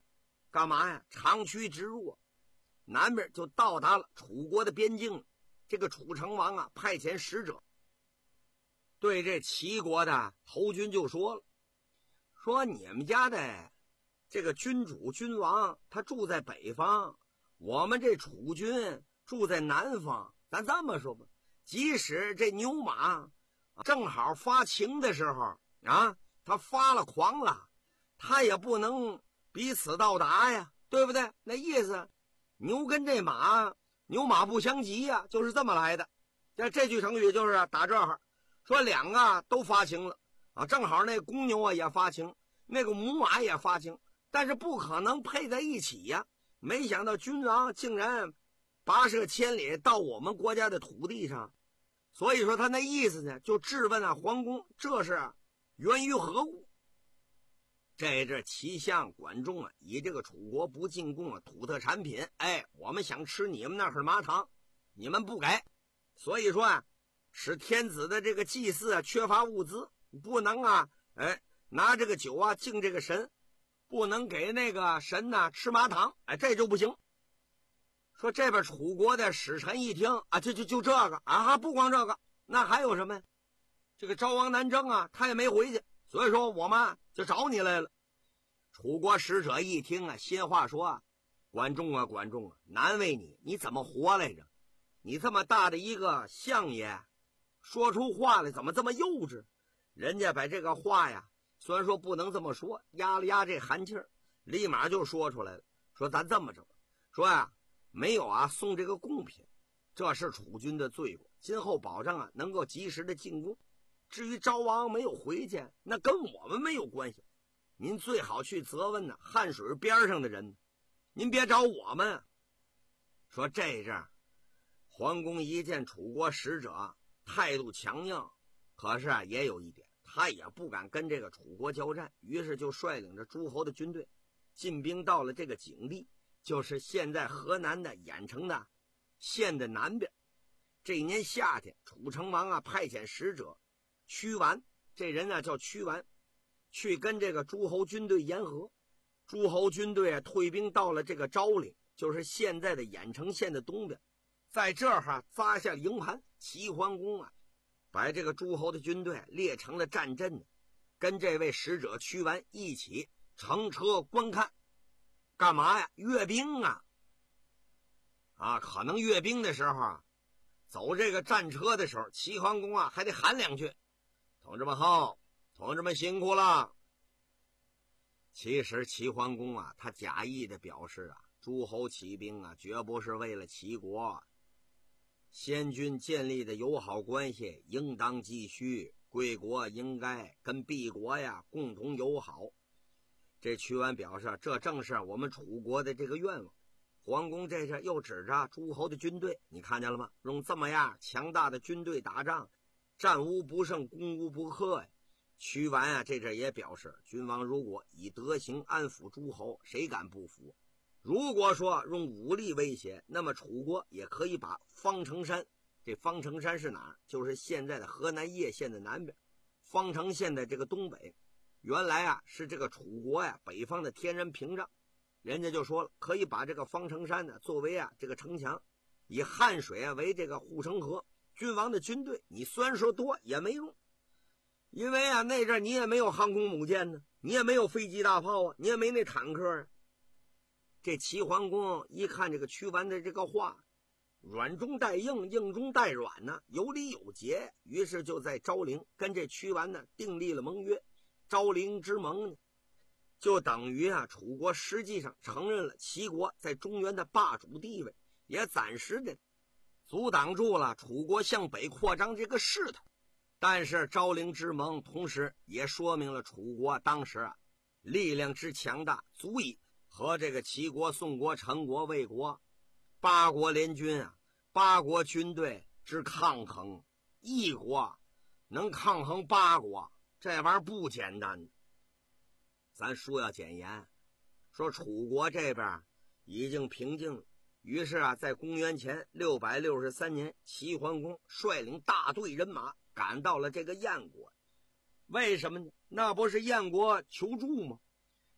干嘛呀？长驱直入，南边就到达了楚国的边境。这个楚成王啊，派遣使者对这齐国的侯君就说了，说你们家的这个君主君王他住在北方，我们这楚军住在南方，咱这么说吧，即使这牛马正好发情的时候啊，他发了狂了，他也不能彼此到达呀，对不对？那意思牛跟这马牛马不相及呀，就是这么来的。这这句成语就是打这儿说两个都发情了啊，正好那公牛啊也发情，那个母马也发情，但是不可能配在一起呀。没想到君王竟然跋涉千里到我们国家的土地上，所以说他那意思呢，就质问啊桓公，这是源于何故？这这齐相管仲啊，以这个楚国不进贡啊土特产品，哎，我们想吃你们那儿麻糖，你们不给，所以说啊，使天子的这个祭祀啊缺乏物资，不能啊，哎，拿这个酒啊敬这个神，不能给那个神呐、啊、吃麻糖，哎，这就不行。说这边楚国的使臣一听啊，就就就这个啊，不光这个，那还有什么呀？这个昭王南征啊，他也没回去，所以说我们就找你来了。楚国使者一听啊，心话说啊，管仲啊，管仲啊，难为你，你怎么活来着？你这么大的一个相爷，说出话来怎么这么幼稚？人家把这个话呀，虽然说不能这么说，压了压这寒气儿，立马就说出来了，说咱这么着，说呀、啊，没有啊送这个贡品，这是楚军的罪过，今后保证啊能够及时的进攻。至于昭王没有回去，那跟我们没有关系，您最好去责问呢、啊、汉水边上的人，您别找我们。说这阵桓公一见楚国使者态度强硬，可是啊也有一点，他也不敢跟这个楚国交战，于是就率领着诸侯的军队进兵到了这个井地，就是现在河南的郾城的县的南边。这一年夏天，楚成王啊派遣使者屈完，这人啊叫屈完，去跟这个诸侯军队言和。诸侯军队啊退兵到了这个昭陵，就是现在的郾城县的东边，在这儿哈扎下营盘。齐桓公啊把这个诸侯的军队列成了战阵，跟这位使者屈完一起乘车观看。干嘛呀？阅兵啊！啊，可能阅兵的时候啊，走这个战车的时候，齐桓公啊还得喊两句：“同志们好，同志们辛苦了。”其实齐桓公啊，他假意的表示啊，诸侯起兵啊，绝不是为了齐国。先君建立的友好关系应当继续，贵国应该跟敝国呀共同友好。这屈完表示，这正是我们楚国的这个愿望。桓公这是又指着诸侯的军队，你看见了吗？用这么样强大的军队打仗，战无不胜，攻无不克呀。屈完啊，这阵也表示，君王如果以德行安抚诸侯，谁敢不服？如果说用武力威胁，那么楚国也可以把方城山，这方城山是哪儿？就是现在的河南叶县的南边，方城县的这个东北。原来啊是这个楚国呀北方的天然屏障，人家就说了，可以把这个方城山呢作为啊这个城墙，以汉水啊为这个护城河。君王的军队你虽然说多也没用，因为啊那阵你也没有航空母舰呢，你也没有飞机大炮啊，你也没那坦克啊。这齐桓公一看这个屈完的这个话，软中带硬，硬中带软呢，有理有节，于是就在昭陵跟这屈完呢订立了盟约。昭陵之盟呢，就等于啊楚国实际上承认了齐国在中原的霸主地位，也暂时的阻挡住了楚国向北扩张这个势头。但是昭陵之盟同时也说明了楚国当时啊力量之强大，足以和这个齐国、宋国、陈国、魏国八国联军啊，八国军队之抗衡，一国能抗衡八国，这玩意儿不简单。咱说要简言，说楚国这边已经平静了，于是啊，在公元前六百六十三年，齐桓公率领大队人马赶到了这个燕国。为什么呢？那不是燕国求助吗？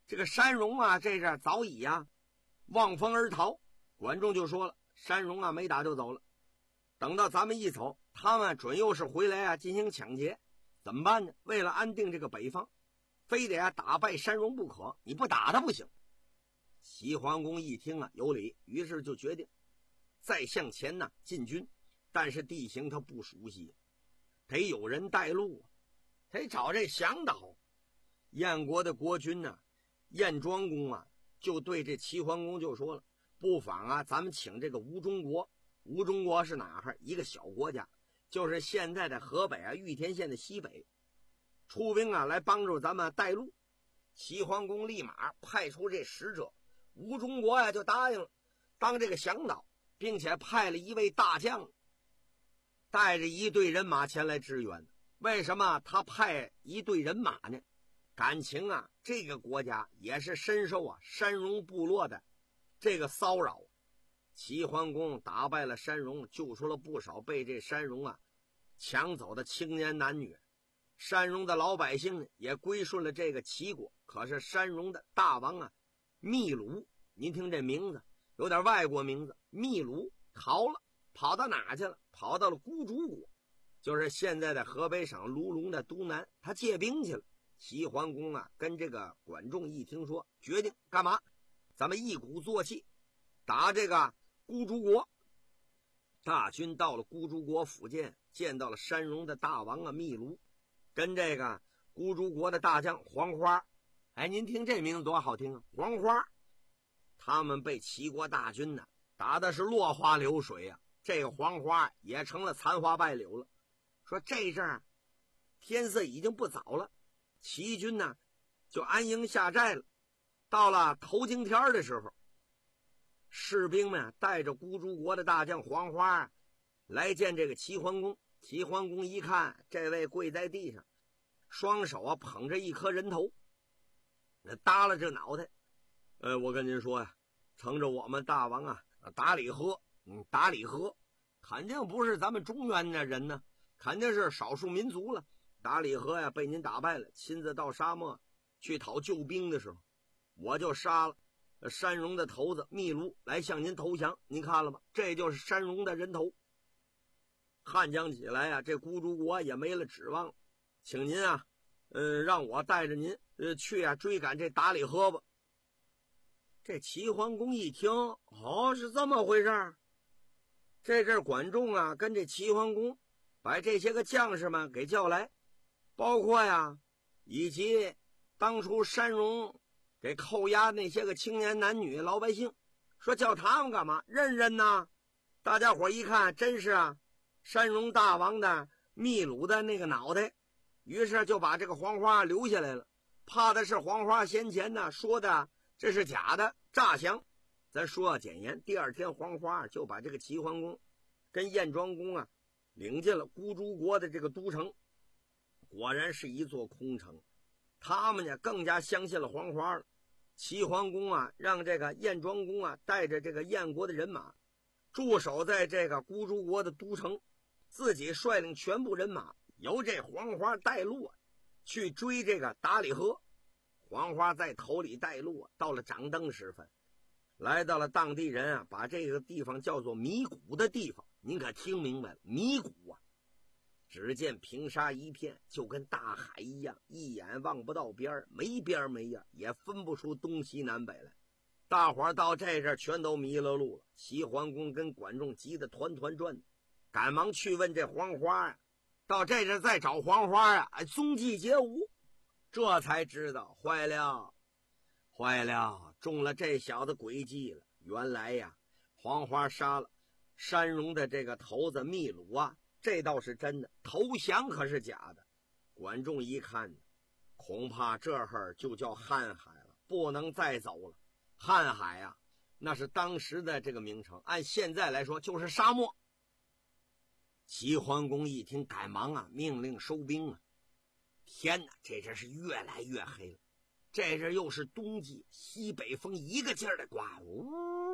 这个山戎啊，这是早已啊望风而逃。管仲就说了，山戎啊没打就走了，等到咱们一走，他们准又是回来啊进行抢劫，怎么办呢？为了安定这个北方，非得啊打败山戎不可，你不打他不行。齐桓公一听啊有理，于是就决定再向前呢进军，但是地形他不熟悉，得有人带路，得找这向导。燕国的国君呢，燕庄公啊，就对这齐桓公就说了，不妨啊，咱们请这个吴中国。吴中国是哪儿？一个小国家，就是现在的河北啊玉田县的西北，出兵啊来帮助咱们带路。齐桓公立马派出这使者，吴中国呀、啊、就答应了，当这个向导，并且派了一位大将，带着一队人马前来支援。为什么他派一队人马呢？感情啊，这个国家也是深受啊山戎部落的这个骚扰。齐桓公打败了山戎，救出了不少被这山戎啊抢走的青年男女。山戎的老百姓也归顺了这个齐国。可是山戎的大王啊秘鲁，您听这名字有点外国名字，秘鲁逃了，跑到哪去了？跑到了孤竹国，就是现在的河北省卢龙的都南，他借兵去了。齐桓公啊跟这个管仲一听说，决定干嘛？咱们一鼓作气打这个孤竹国。大军到了孤竹国附近，见到了山戎的大王啊秘鲁，跟这个孤竹国的大将黄花。哎，您听这名字多好听啊，黄花。他们被齐国大军呢打的是落花流水啊，这个黄花也成了残花败柳了。说这阵儿天色已经不早了，齐军呢就安营下寨了。到了头经天的时候，士兵们带着孤竹国的大将黄花来见这个齐桓公。齐桓公一看，这位跪在地上，双手啊捧着一颗人头，那耷拉着脑袋。呃，我跟您说呀、啊，乘着我们大王啊打李贺，嗯，打李贺肯定不是咱们中原的人呢，肯定是少数民族了。打李贺呀被您打败了，亲自到沙漠去讨救兵的时候，我就杀了山戎的头子秘鲁来向您投降。您看了吗？这就是山戎的人头。汉江起来啊，这孤竹国也没了指望，请您啊呃，让我带着您呃去啊追赶这打李贺吧。这齐桓公一听，哦，是这么回事。这阵管仲啊跟这齐桓公把这些个将士们给叫来，包括呀以及当初山戎给扣押那些个青年男女老百姓，说叫他们干嘛？认认呐。大家伙一看，真是啊山戎大王的秘鲁的那个脑袋，于是就把这个黄花留下来了。怕的是黄花先前呢说的这是假的诈降。咱说要简言，第二天黄花就把这个齐桓公跟燕庄公啊领进了孤竹国的这个都城。果然是一座空城，他们呢更加相信了黄花了。齐桓公啊让这个燕庄公啊带着这个燕国的人马驻守在这个孤竹国的都城，自己率领全部人马由这黄花带路啊去追这个达里河。黄花在头里带路啊，到了掌灯时分，来到了当地人啊把这个地方叫做迷谷的地方。您可听明白了？迷谷啊，只见平沙一片，就跟大海一样，一眼望不到边，没边没样，也分不出东西南北来。大伙儿到这阵全都迷了路了。齐桓公跟管仲急得团团转，赶忙去问这黄花啊，到这阵再找黄花啊，哎，踪迹皆无。这才知道坏了，坏了，中了这小子诡计了。原来呀，黄花杀了山戎的这个头子秘鲁啊，这倒是真的，投降可是假的。管仲一看，恐怕这会儿就叫瀚海了，不能再走了。瀚海啊，那是当时的这个名称，按现在来说就是沙漠。齐桓公一听，赶忙啊命令收兵啊。天哪，这阵是越来越黑了，这阵又是冬季，西北风一个劲儿的刮，呜，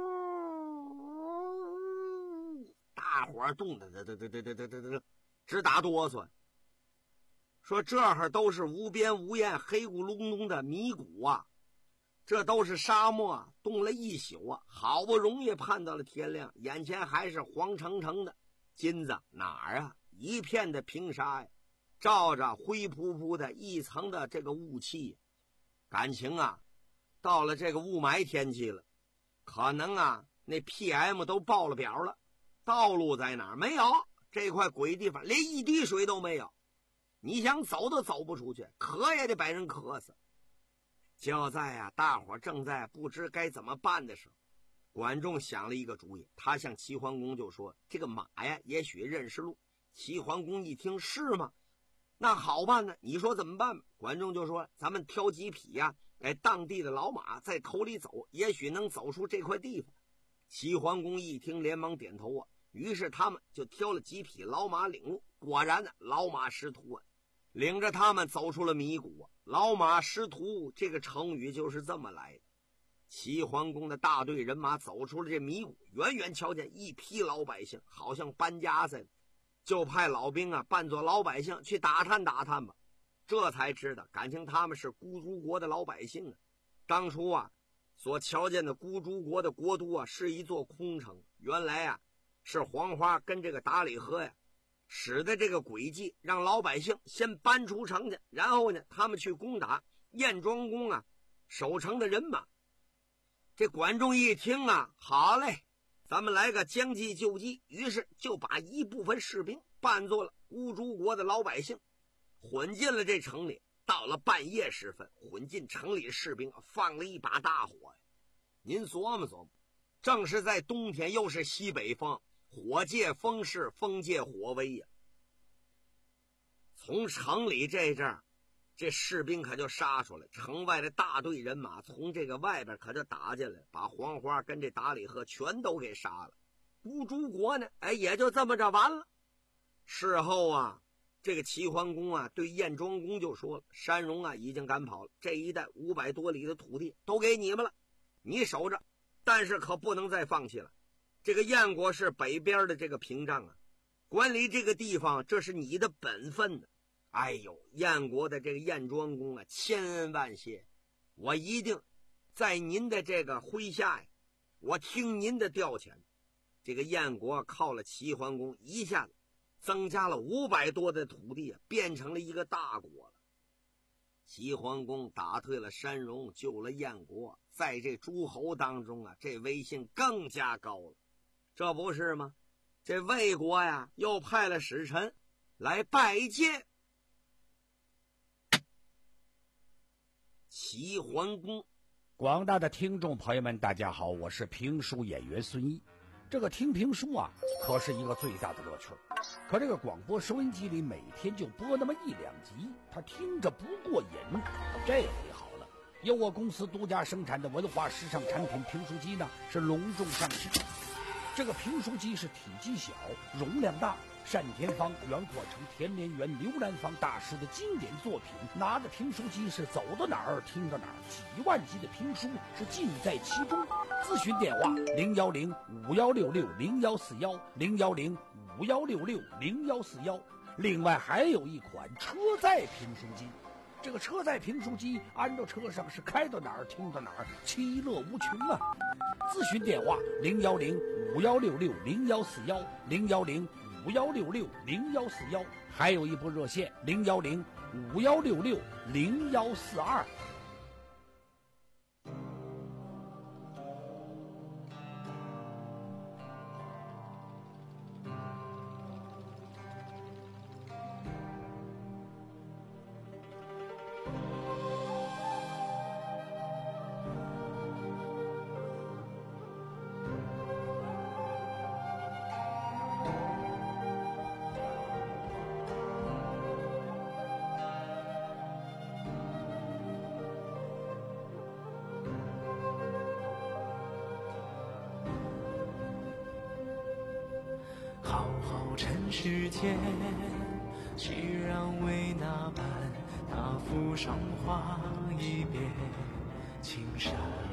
大伙儿冻得得得得得得得得直打哆嗦。说这会儿都是无边无沿、黑咕隆咚的迷谷啊， 这都是沙漠冻了一宿啊，好不容易盼到了天亮，眼前还是黄澄澄的。金子哪儿啊？一片的平沙呀，照着灰扑扑的一层的这个雾气，感情啊，到了这个雾霾天气了，可能啊，那 P M 都爆了表了。道路在哪儿？没有，这块鬼地方连一滴水都没有，你想走都走不出去，渴也得把人渴死。就在啊，大伙正在不知该怎么办的时候，管仲想了一个主意，他向齐桓公就说：“这个马呀，也许认识路。”齐桓公一听，是吗？那好办呢，你说怎么办？管仲就说：“咱们挑几匹呀，哎，当地的老马在头里走，也许能走出这块地方。”齐桓公一听，连忙点头啊。于是他们就挑了几匹老马领路，果然呢，老马识途啊，领着他们走出了迷谷啊。老马识途这个成语就是这么来的。齐桓公的大队人马走出了这迷谷，远远瞧见一批老百姓，好像搬家似的，就派老兵啊扮作老百姓去打探打探吧。这才知道，感情他们是孤竹国的老百姓啊。当初啊，所瞧见的孤竹国的国都啊，是一座空城，原来啊，是黄花跟这个达里河呀使的这个诡计，让老百姓先搬出城去，然后呢，他们去攻打燕庄公啊守城的人马。这管仲一听啊，好嘞，咱们来个将计就计，于是就把一部分士兵扮作了孤竹国的老百姓，混进了这城里。到了半夜时分，混进城里的士兵放了一把大火呀。您琢磨琢磨，正是在冬天，又是西北风，火借风势，风借火威呀。从城里这阵儿，这士兵可就杀出来，城外的大队人马从这个外边可就打进来，把黄花跟这达里河全都给杀了。孤竹国呢，哎，也就这么着完了。事后啊，这个齐桓公啊对燕庄公就说了：“山戎啊已经赶跑了，这一带五百多里的土地都给你们了，你守着，但是可不能再放弃了。这个燕国是北边的这个屏障啊，管理这个地方，这是你的本分的。哎呦，燕国的这个燕庄公啊，千恩万谢，我一定在您的这个麾下呀，我听您的调遣。”这个燕国靠了齐桓公，一下子增加了五百多的土地，变成了一个大国了。齐桓公打退了山戎，救了燕国，在这诸侯当中啊，这威信更加高了。这不是吗？这魏国呀，又派了使臣来拜见齐桓公。 广大的听众朋友们，大家好，我是评书演员孙一。这个听评书啊，可是一个最大的乐趣。可这个广播收音机里每天就播那么一两集，他听着不过瘾。这回好了，由我公司独家生产的文化时尚产品评书机呢，是隆重上市。这个评书机是体积小，容量大，单田芳、袁阔成、田连元、刘兰芳大师的经典作品。拿着评书机是走到哪儿听到哪儿，几万集的评书是尽在其中。咨询电话零幺零五幺六六零幺四幺零幺零五幺六六零幺四幺。另外还有一款车载评书机，这个车载评书机安到车上是开到哪儿听到哪儿，其乐无穷啊！咨询电话零幺零五幺六六零幺四幺零幺零五幺六六零幺四幺，还有一部热线零幺零五幺六六零幺四二。 尘世间，熙攘为哪般？那浮上花一别青山。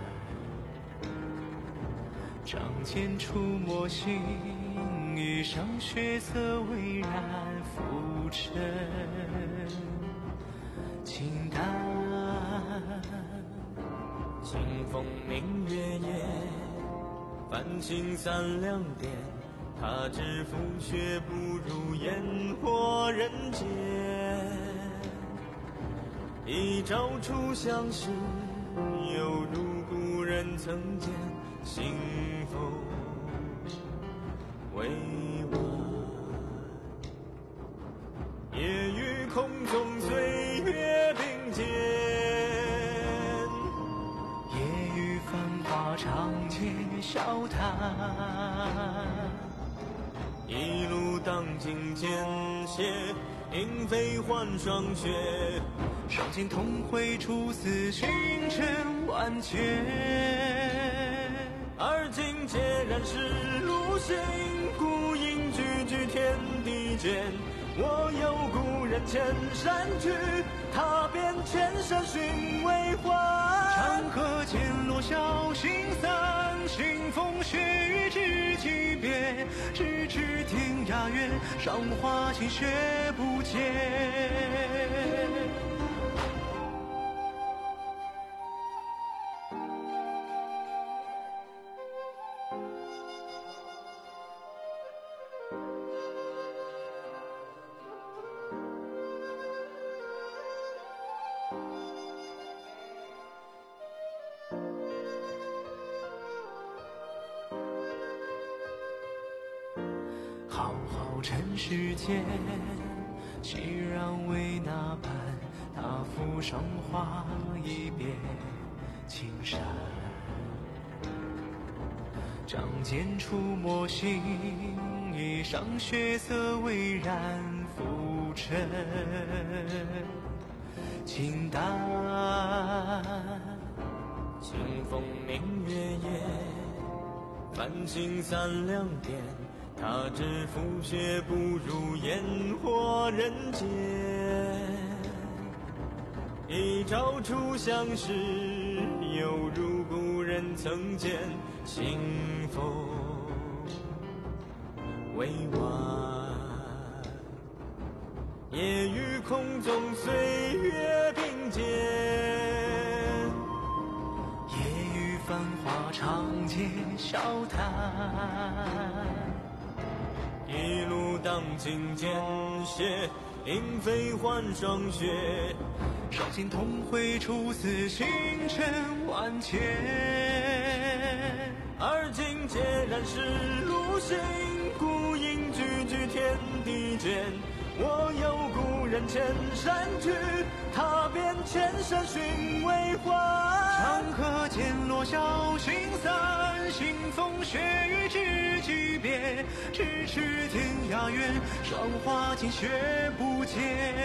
仗剑出墨心，一生血色蔚然浮沉。情淡，情风明月夜，繁星散两点。他知风雪不如烟火人间。一朝初相识，犹如故人曾见。幸福未完，夜与空中岁月并肩。 夜雨繁华长街笑谈， 一路荡尽间歇，莺飞换霜雪。 赏尽同会初思，寻尘万劫。 而今孑然是路行，孤影句句天地间。我有故人千山去，踏遍千山寻为还。 长河渐落晓星散，腥风血雨知己别。咫尺天涯远，韶华尽雪不见。浩浩尘世间，熙然为那般？他扶霜花一别青山。仗剑出墨心，衣裳血色微染浮沉。清淡， 清风明月夜，繁星散两点。他知风雪不如烟火人间。一朝初相识，犹如故人曾见。幸福未完，夜与空中岁月并肩。 夜雨繁华长街笑谈， 一路荡尽间歇，莺飞换霜雪。 赏尽同会初思，星辰万劫。 而今孑然是路行，孤影句句天地间。我有故人千山去，踏遍千山寻为还。 长河渐落晓星散，腥风血雨知己别。咫尺天涯远，韶华尽雪不见。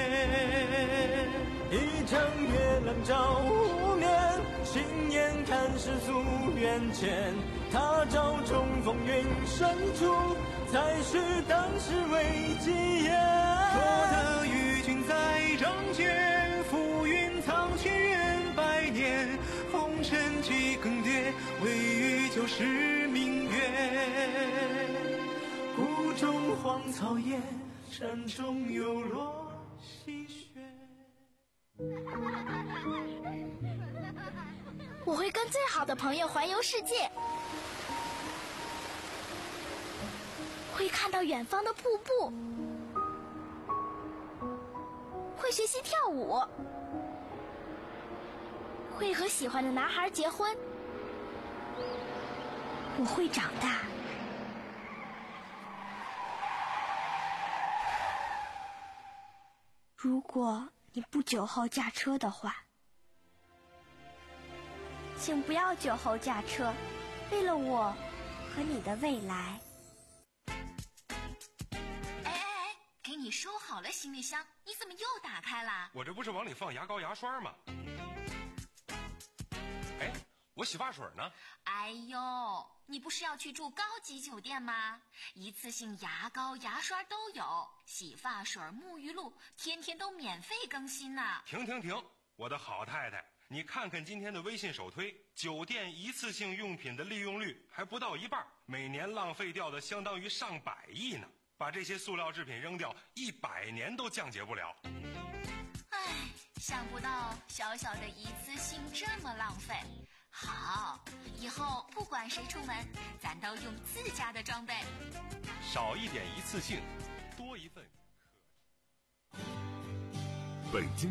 一城月亮照无眠，心眼看世俗缘浅。他朝重风云深处，才许当时为己言。 若得与君在仗剑，浮云藏千缘百年。红尘几更迭，唯余就是明月。 谷中荒草野，山中有落细雪。 我会跟最好的朋友环游世界，会看到远方的瀑布，会学习跳舞，会和喜欢的男孩结婚。我会长大。如果你不酒后驾车的话，请不要酒后驾车，为了我和你的未来。 哎哎哎，给你收好了行李箱，你怎么又打开了？ 我这不是往里放牙膏牙刷吗？哎，我洗发水呢？ 哎呦，你不是要去住高级酒店吗？一次性牙膏牙刷都有，洗发水沐浴露天天都免费更新呢。 停停停，我的好太太，你看看今天的微信首推，酒店一次性用品的利用率还不到一半，每年浪费掉的相当于上百亿呢。把这些塑料制品扔掉，一百年都降解不了。 唉，想不到小小的一次性这么浪费。 好，以后不管谁出门，咱都用自家的装备。 少一点一次性，多一份。本经